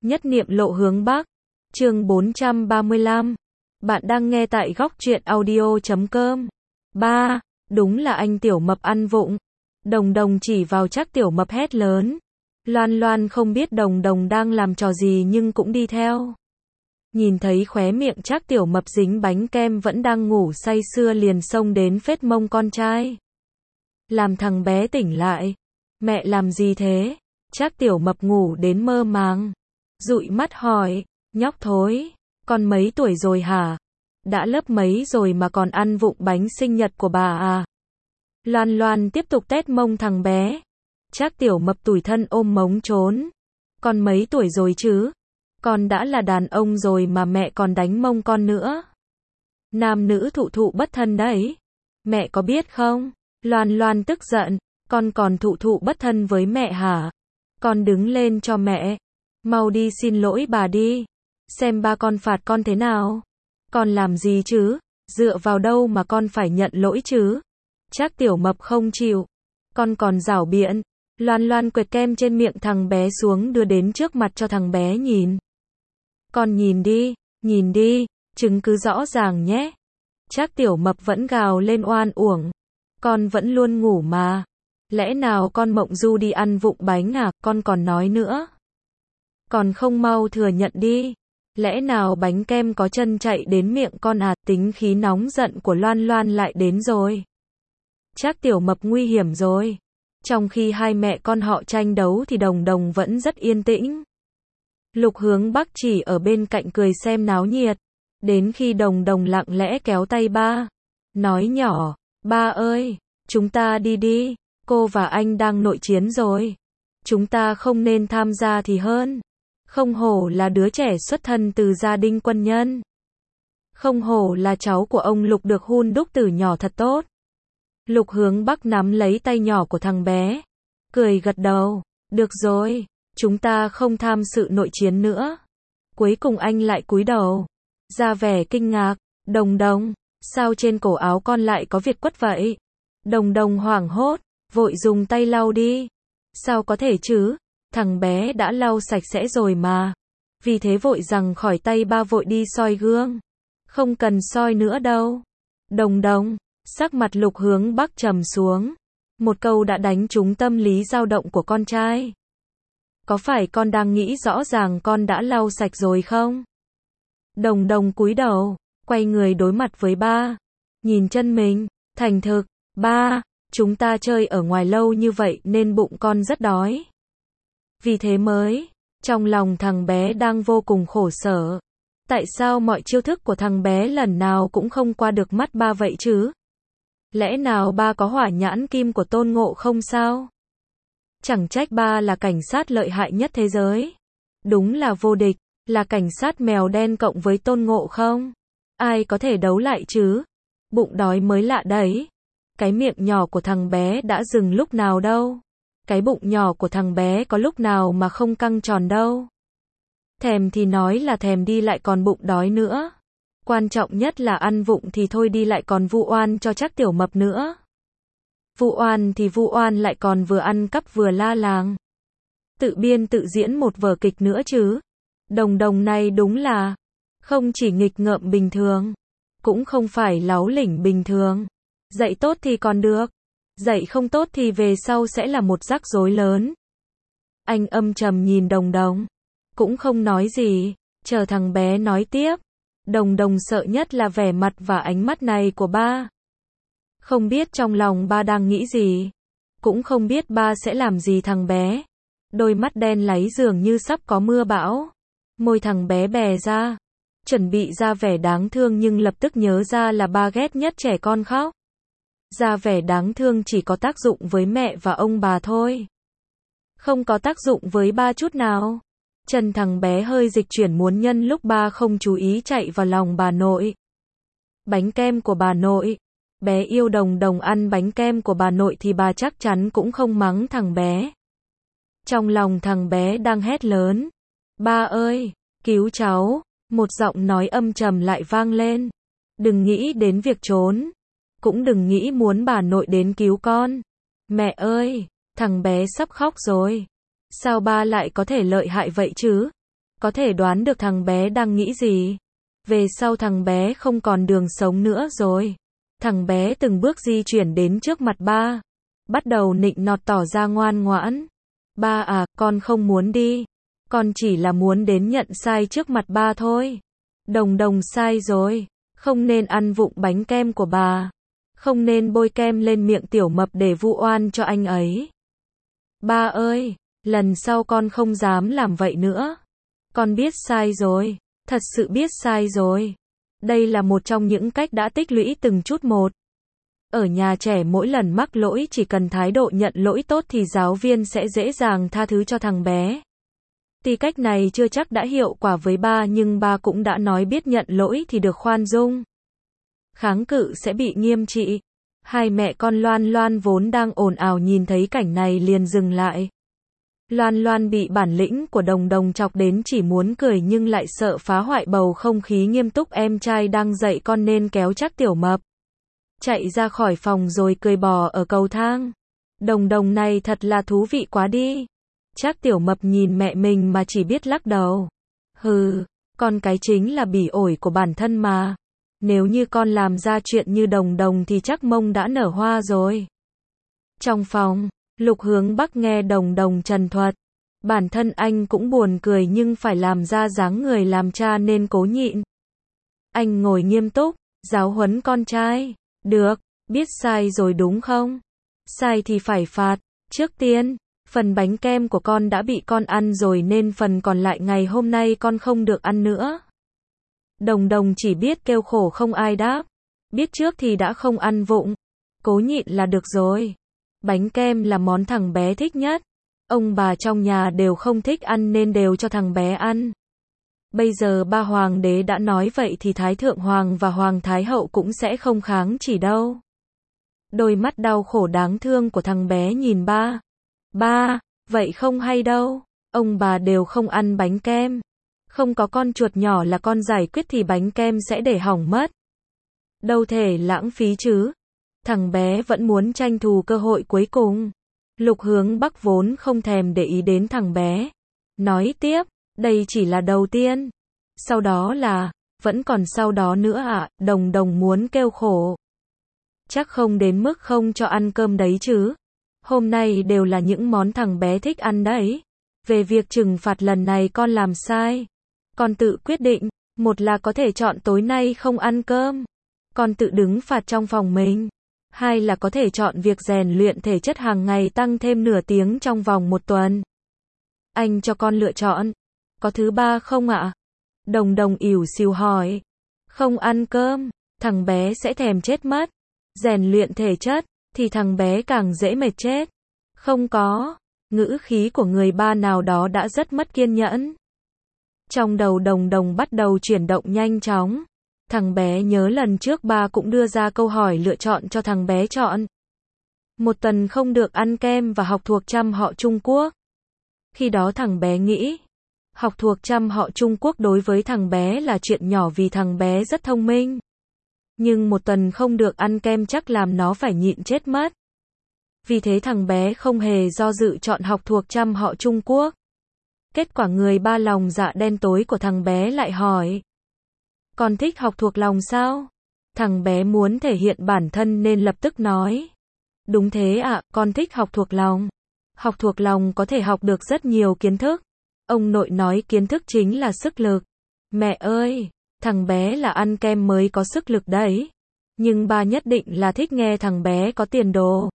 Nhất niệm lộ hướng Bắc. Chương 435. Bạn đang nghe tại góc truyện audio.com. 3. Đúng là anh Tiểu Mập ăn vụng. Đồng Đồng chỉ vào Trác Tiểu Mập hét lớn. Loan Loan không biết Đồng Đồng đang làm trò gì nhưng cũng đi theo. Nhìn thấy khóe miệng Trác Tiểu Mập dính bánh kem vẫn đang ngủ say sưa liền xông đến phết mông con trai. Làm thằng bé tỉnh lại. Mẹ làm gì thế? Trác Tiểu Mập ngủ đến mơ màng. Dụi mắt hỏi, nhóc thối, con mấy tuổi rồi hả? Đã lớp mấy rồi mà còn ăn vụng bánh sinh nhật của bà à? Loan Loan tiếp tục tét mông thằng bé. Trác Tiểu Mập tủi thân ôm mống trốn. Con mấy tuổi rồi chứ? Con đã là đàn ông rồi mà mẹ còn đánh mông con nữa. Nam nữ thụ thụ bất thân đấy. Mẹ có biết không? Loan Loan tức giận, con còn thụ thụ bất thân với mẹ hả? Con đứng lên cho mẹ. Mau đi xin lỗi bà đi. Xem ba con phạt con thế nào. Con làm gì chứ? Dựa vào đâu mà con phải nhận lỗi chứ? Trác Tiểu Mập không chịu. Con còn giảo biện. Loan Loan quệt kem trên miệng thằng bé xuống đưa đến trước mặt cho thằng bé nhìn. Con nhìn đi, chứng cứ rõ ràng nhé. Trác Tiểu Mập vẫn gào lên oan uổng. Con vẫn luôn ngủ mà. Lẽ nào con mộng du đi ăn vụng bánh à? Con còn nói nữa. Còn không mau thừa nhận đi. Lẽ nào bánh kem có chân chạy đến miệng con à? Tính khí nóng giận của Loan Loan lại đến rồi. Trác Tiểu Mập nguy hiểm rồi. Trong khi hai mẹ con họ tranh đấu thì Đồng Đồng vẫn rất yên tĩnh. Lục Hướng Bắc chỉ ở bên cạnh cười xem náo nhiệt. Đến khi Đồng Đồng lặng lẽ kéo tay ba. Nói nhỏ, ba ơi, chúng ta đi đi. Cô và anh đang nội chiến rồi. Chúng ta không nên tham gia thì hơn. Không hổ là đứa trẻ xuất thân từ gia đình quân nhân. Không hổ là cháu của ông Lục được hun đúc từ nhỏ thật tốt. Lục Hướng Bắc nắm lấy tay nhỏ của thằng bé. Cười gật đầu. Được rồi, chúng ta không tham sự nội chiến nữa. Cuối cùng anh lại cúi đầu. Ra vẻ kinh ngạc. Đồng Đồng, sao trên cổ áo con lại có việt quất vậy? Đồng Đồng hoảng hốt, vội dùng tay lau đi. Sao có thể chứ? Thằng bé đã lau sạch sẽ rồi mà. Vì thế vội rằng khỏi tay ba vội đi soi gương. Không cần soi nữa đâu. Đồng Đồng, sắc mặt Lục Hướng Bắc trầm xuống. Một câu đã đánh trúng tâm lý dao động của con trai. Có phải con đang nghĩ rõ ràng con đã lau sạch rồi không? Đồng Đồng cúi đầu, quay người đối mặt với ba. Nhìn chân mình, thành thực, ba, chúng ta chơi ở ngoài lâu như vậy nên bụng con rất đói. Vì thế mới, trong lòng thằng bé đang vô cùng khổ sở. Tại sao mọi chiêu thức của thằng bé lần nào cũng không qua được mắt ba vậy chứ? Lẽ nào ba có hỏa nhãn kim của Tôn Ngộ không sao? Chẳng trách ba là cảnh sát lợi hại nhất thế giới. Đúng là vô địch, là cảnh sát mèo đen cộng với Tôn Ngộ không. Ai có thể đấu lại chứ? Bụng đói mới lạ đấy. Cái miệng nhỏ của thằng bé đã dừng lúc nào đâu. Cái bụng nhỏ của thằng bé có lúc nào mà không căng tròn đâu. Thèm thì nói là thèm đi lại còn bụng đói nữa. Quan trọng nhất là ăn vụng thì thôi đi lại còn vu oan cho Trác Tiểu Mập nữa. Vu oan thì vu oan lại còn vừa ăn cắp vừa la làng. Tự biên tự diễn một vở kịch nữa chứ. Đồng Đồng này đúng là không chỉ nghịch ngợm bình thường, cũng không phải láu lỉnh bình thường. Dạy tốt thì còn được, dạy không tốt thì về sau sẽ là một rắc rối lớn. Anh âm trầm nhìn Đồng Đồng, cũng không nói gì, chờ thằng bé nói tiếp. Đồng Đồng sợ nhất là vẻ mặt và ánh mắt này của ba. Không biết trong lòng ba đang nghĩ gì, cũng không biết ba sẽ làm gì thằng bé. Đôi mắt đen láy dường như sắp có mưa bão. Môi thằng bé bè ra, chuẩn bị ra vẻ đáng thương nhưng lập tức nhớ ra là ba ghét nhất trẻ con khóc. Ra vẻ đáng thương chỉ có tác dụng với mẹ và ông bà thôi. Không có tác dụng với ba chút nào. Chân thằng bé hơi dịch chuyển muốn nhân lúc ba không chú ý chạy vào lòng bà nội. Bánh kem của bà nội. Bé yêu Đồng Đồng ăn bánh kem của bà nội thì bà chắc chắn cũng không mắng thằng bé. Trong lòng thằng bé đang hét lớn. Ba ơi, cứu cháu. Một giọng nói âm trầm lại vang lên. Đừng nghĩ đến việc trốn. Cũng đừng nghĩ muốn bà nội đến cứu con. Mẹ ơi, thằng bé sắp khóc rồi. Sao ba lại có thể lợi hại vậy chứ? có thể đoán được thằng bé đang nghĩ gì. Về sau thằng bé không còn đường sống nữa rồi. Thằng bé từng bước di chuyển đến trước mặt ba. Bắt đầu nịnh nọt tỏ ra ngoan ngoãn. Ba à, con không muốn đi. Con chỉ là muốn đến nhận sai trước mặt ba thôi. Đồng Đồng sai rồi. Không nên ăn vụng bánh kem của bà. Không nên bôi kem lên miệng Tiểu Mập để vu oan cho anh ấy. Ba ơi, lần sau con không dám làm vậy nữa. Con biết sai rồi. Thật sự biết sai rồi. Đây là một trong những cách đã tích lũy từng chút một. Ở nhà trẻ mỗi lần mắc lỗi chỉ cần thái độ nhận lỗi tốt thì giáo viên sẽ dễ dàng tha thứ cho thằng bé. Tuy cách này chưa chắc đã hiệu quả với ba nhưng ba cũng đã nói biết nhận lỗi thì được khoan dung. Kháng cự sẽ bị nghiêm trị. Hai mẹ con Loan Loan vốn đang ồn ào nhìn thấy cảnh này liền dừng lại. Loan Loan bị bản lĩnh của Đồng Đồng chọc đến chỉ muốn cười nhưng lại sợ phá hoại bầu không khí nghiêm túc em trai đang dạy con nên kéo chắc Tiểu Mập. Chạy ra khỏi phòng rồi cười bò ở cầu thang. Đồng Đồng này thật là thú vị quá đi. Chắc Tiểu Mập nhìn mẹ mình mà chỉ biết lắc đầu. Hừ, con cái chính là bỉ ổi của bản thân mà. Nếu như con làm ra chuyện như Đồng Đồng thì chắc mông đã nở hoa rồi. Trong phòng, Lục Hướng Bắc nghe Đồng Đồng trần thuật. Bản thân anh cũng buồn cười nhưng phải làm ra dáng người làm cha nên cố nhịn. Anh ngồi nghiêm túc, giáo huấn con trai. Được, biết sai rồi đúng không? Sai thì phải phạt. Trước tiên, phần bánh kem của con đã bị con ăn rồi nên phần còn lại ngày hôm nay con không được ăn nữa. Đồng Đồng chỉ biết kêu khổ không ai đáp. Biết trước thì đã không ăn vụng. Cố nhịn là được rồi. Bánh kem là món thằng bé thích nhất. Ông bà trong nhà đều không thích ăn nên đều cho thằng bé ăn. Bây giờ ba hoàng đế đã nói vậy thì Thái Thượng Hoàng và Hoàng Thái Hậu cũng sẽ không kháng chỉ đâu. Đôi mắt đau khổ đáng thương của thằng bé nhìn ba. Ba, vậy không hay đâu. Ông bà đều không ăn bánh kem. Không có con chuột nhỏ là con giải quyết thì bánh kem sẽ để hỏng mất. Đâu thể lãng phí chứ. Thằng bé vẫn muốn tranh thủ cơ hội cuối cùng. Lục Hướng Bắc vốn không thèm để ý đến thằng bé. Nói tiếp, đây chỉ là đầu tiên. Sau đó là, vẫn còn sau đó nữa ạ, Đồng Đồng muốn kêu khổ. Chắc không đến mức không cho ăn cơm đấy chứ. Hôm nay đều là những món thằng bé thích ăn đấy. Về việc trừng phạt lần này con làm sai. Con tự quyết định, một là có thể chọn tối nay không ăn cơm. Con tự đứng phạt trong phòng mình. Hai là có thể chọn việc rèn luyện thể chất hàng ngày tăng thêm nửa tiếng trong vòng một tuần. Anh cho con lựa chọn. Có thứ ba không ạ? Đồng Đồng ỉu xìu hỏi. Không ăn cơm, thằng bé sẽ thèm chết mất. Rèn luyện thể chất, thì thằng bé càng dễ mệt chết. Không có. Ngữ khí của người ba nào đó đã rất mất kiên nhẫn. Trong đầu Đồng Đồng bắt đầu chuyển động nhanh chóng. Thằng bé nhớ lần trước ba cũng đưa ra câu hỏi lựa chọn cho thằng bé chọn. Một tuần không được ăn kem và học thuộc trăm họ Trung Quốc. Khi đó thằng bé nghĩ, học thuộc trăm họ Trung Quốc đối với thằng bé là chuyện nhỏ vì thằng bé rất thông minh. Nhưng một tuần không được ăn kem chắc làm nó phải nhịn chết mất. Vì thế thằng bé không hề do dự chọn học thuộc trăm họ Trung Quốc. Kết quả người ba lòng dạ đen tối của thằng bé lại hỏi. Con thích học thuộc lòng sao? Thằng bé muốn thể hiện bản thân nên lập tức nói. Đúng thế ạ, con thích học thuộc lòng. Học thuộc lòng có thể học được rất nhiều kiến thức. Ông nội nói kiến thức chính là sức lực. Mẹ ơi, thằng bé là ăn kem mới có sức lực đấy. Nhưng ba nhất định là thích nghe thằng bé có tiền đồ.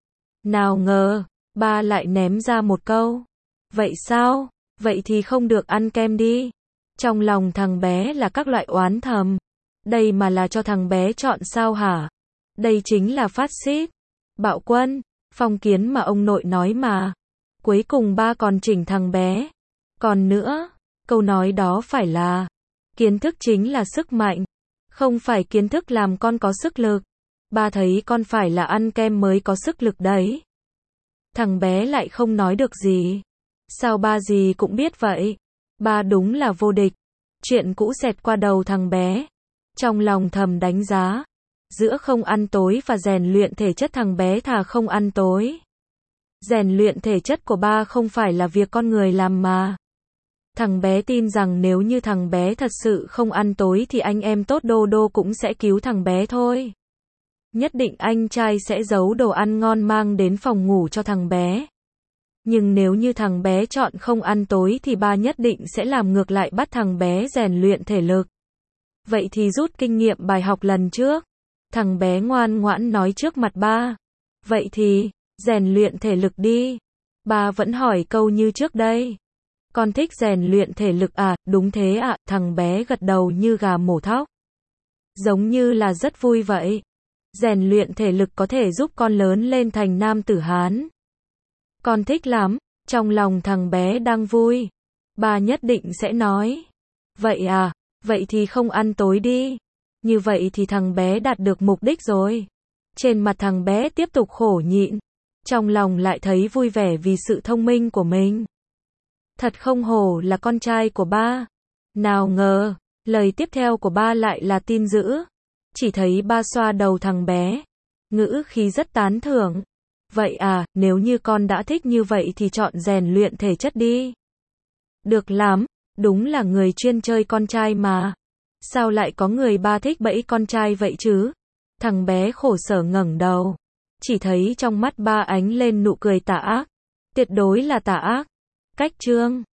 Nào ngờ, ba lại ném ra một câu. Vậy sao? Vậy thì không được ăn kem đi. Trong lòng thằng bé là các loại oán thầm. Đây mà là cho thằng bé chọn sao hả? Đây chính là phát xít. Bạo quân, phong kiến mà ông nội nói mà. Cuối cùng ba còn chỉnh thằng bé. Còn nữa, câu nói đó phải là kiến thức chính là sức mạnh. Không phải kiến thức làm con có sức lực. Ba thấy con phải là ăn kem mới có sức lực đấy. Thằng bé lại không nói được gì. Sao ba gì cũng biết vậy? Ba đúng là vô địch. Chuyện cũ xẹt qua đầu thằng bé. Trong lòng thầm đánh giá. Giữa không ăn tối và rèn luyện thể chất thằng bé thà không ăn tối. Rèn luyện thể chất của ba không phải là việc con người làm mà. Thằng bé tin rằng nếu như thằng bé thật sự không ăn tối thì anh em tốt Đô Đô cũng sẽ cứu thằng bé thôi. Nhất định anh trai sẽ giấu đồ ăn ngon mang đến phòng ngủ cho thằng bé. Nhưng nếu như thằng bé chọn không ăn tối thì ba nhất định sẽ làm ngược lại, bắt thằng bé rèn luyện thể lực. Vậy thì rút kinh nghiệm bài học lần trước. Thằng bé ngoan ngoãn nói trước mặt ba. Vậy thì, rèn luyện thể lực đi. Ba vẫn hỏi câu như trước đây. Con thích rèn luyện thể lực à? Đúng thế ạ, thằng bé gật đầu như gà mổ thóc. Giống như là rất vui vậy. Rèn luyện thể lực có thể giúp con lớn lên thành nam tử Hán. Con thích lắm, trong lòng thằng bé đang vui. Ba nhất định sẽ nói. Vậy à, vậy thì không ăn tối đi. Như vậy thì thằng bé đạt được mục đích rồi. Trên mặt thằng bé tiếp tục khổ nhịn. Trong lòng lại thấy vui vẻ vì sự thông minh của mình. Thật không hổ là con trai của ba. Nào ngờ, lời tiếp theo của ba lại là tin dữ. Chỉ thấy ba xoa đầu thằng bé. Ngữ khí rất tán thưởng. Vậy à, nếu như con đã thích như vậy thì chọn rèn luyện thể chất đi. Được lắm, đúng là người chuyên chơi con trai mà. Sao lại có người ba thích bẫy con trai vậy chứ? Thằng bé khổ sở ngẩng đầu. Chỉ thấy trong mắt ba ánh lên nụ cười tà ác. Tuyệt đối là tà ác. Cách chương